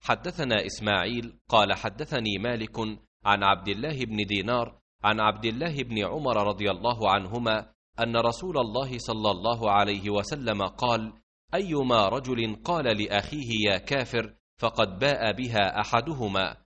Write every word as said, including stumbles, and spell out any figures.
حدثنا إسماعيل قال حدثني مالك عن عبد الله بن دينار عن عبد الله بن عمر رضي الله عنهما أن رسول الله صلى الله عليه وسلم قال: أيما رجل قال لأخيه يا كافر فقد باء بها أحدهما،